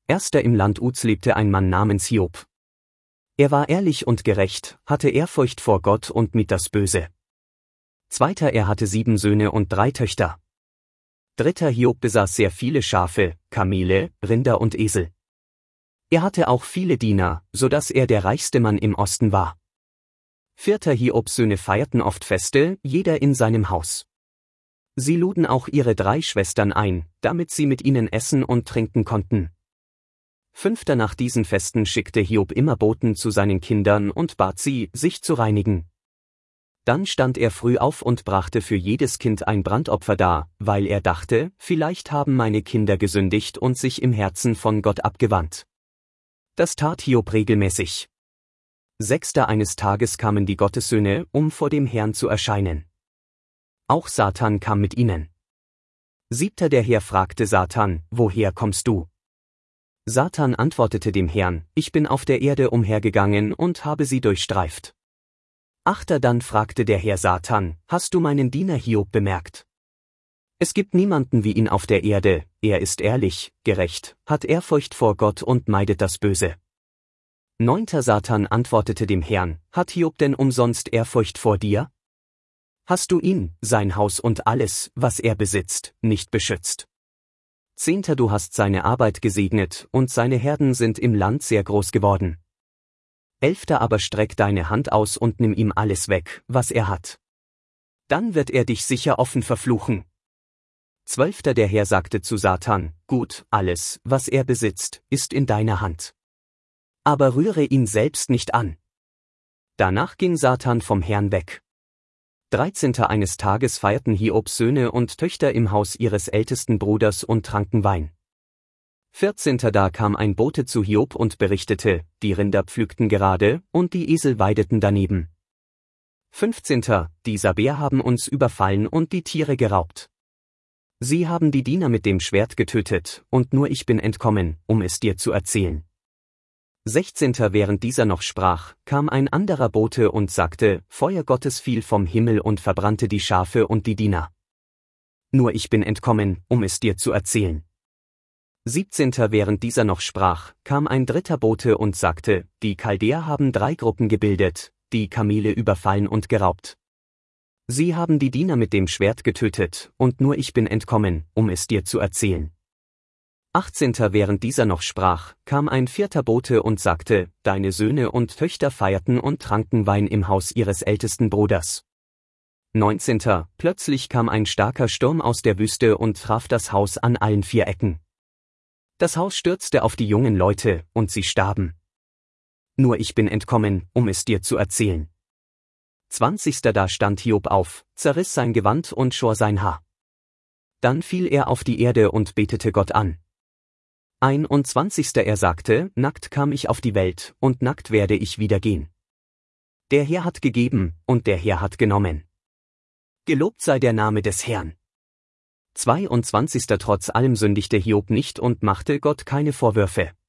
Erster im Land Uz lebte ein Mann namens Hiob. Er war ehrlich und gerecht, hatte Ehrfurcht vor Gott und mied das Böse. Zweiter, er hatte 7 Söhne und 3 Töchter. Dritter, Hiob besaß sehr viele Schafe, Kamele, Rinder und Esel. Er hatte auch viele Diener, so dass er der reichste Mann im Osten war. Vierter, Hiobs Söhne feierten oft Feste, jeder in seinem Haus. Sie luden auch ihre 3 Schwestern ein, damit sie mit ihnen essen und trinken konnten. Fünfter, nach diesen Festen schickte Hiob immer Boten zu seinen Kindern und bat sie, sich zu reinigen. Dann stand er früh auf und brachte für jedes Kind ein Brandopfer dar, weil er dachte, vielleicht haben meine Kinder gesündigt und sich im Herzen von Gott abgewandt. Das tat Hiob regelmäßig. Sechster, eines Tages kamen die Gottessöhne, um vor dem Herrn zu erscheinen. Auch Satan kam mit ihnen. Siebter, der Herr fragte Satan, woher kommst du? Satan antwortete dem Herrn, ich bin auf der Erde umhergegangen und habe sie durchstreift. Achter, dann fragte der Herr Satan, hast du meinen Diener Hiob bemerkt? Es gibt niemanden wie ihn auf der Erde, er ist ehrlich, gerecht, hat Ehrfurcht vor Gott und meidet das Böse. Neunter, Satan antwortete dem Herrn, hat Hiob denn umsonst Ehrfurcht vor dir? Hast du ihn, sein Haus und alles, was er besitzt, nicht beschützt? Zehnter, du hast seine Arbeit gesegnet, und seine Herden sind im Land sehr groß geworden. Elfter, aber streck deine Hand aus und nimm ihm alles weg, was er hat. Dann wird er dich sicher offen verfluchen. 12. Der Herr sagte zu Satan, gut, alles, was er besitzt, ist in deiner Hand. Aber rühre ihn selbst nicht an. Danach ging Satan vom Herrn weg. 13. Eines Tages feierten Hiobs Söhne und Töchter im Haus ihres ältesten Bruders und tranken Wein. 14. Da kam ein Bote zu Hiob und berichtete, die Rinder pflügten gerade, und die Esel weideten daneben. 15. Die Saber haben uns überfallen und die Tiere geraubt. Sie haben die Diener mit dem Schwert getötet, und nur ich bin entkommen, um es dir zu erzählen. 16. Während dieser noch sprach, kam ein anderer Bote und sagte, Feuer Gottes fiel vom Himmel und verbrannte die Schafe und die Diener. Nur ich bin entkommen, um es dir zu erzählen. 17. Während dieser noch sprach, kam ein dritter Bote und sagte, die Chaldäer haben 3 Gruppen gebildet, die Kamele überfallen und geraubt. Sie haben die Diener mit dem Schwert getötet, und nur ich bin entkommen, um es dir zu erzählen. 18. Während dieser noch sprach, kam ein vierter Bote und sagte, deine Söhne und Töchter feierten und tranken Wein im Haus ihres ältesten Bruders. 19. Plötzlich kam ein starker Sturm aus der Wüste und traf das Haus an allen 4 Ecken. Das Haus stürzte auf die jungen Leute, und sie starben. Nur ich bin entkommen, um es dir zu erzählen. 20. Da stand Hiob auf, zerriss sein Gewand und schor sein Haar. Dann fiel er auf die Erde und betete Gott an. 21. Er sagte, nackt kam ich auf die Welt, und nackt werde ich wieder gehen. Der Herr hat gegeben, und der Herr hat genommen. Gelobt sei der Name des Herrn. 22. Trotz allem sündigte Hiob nicht und machte Gott keine Vorwürfe.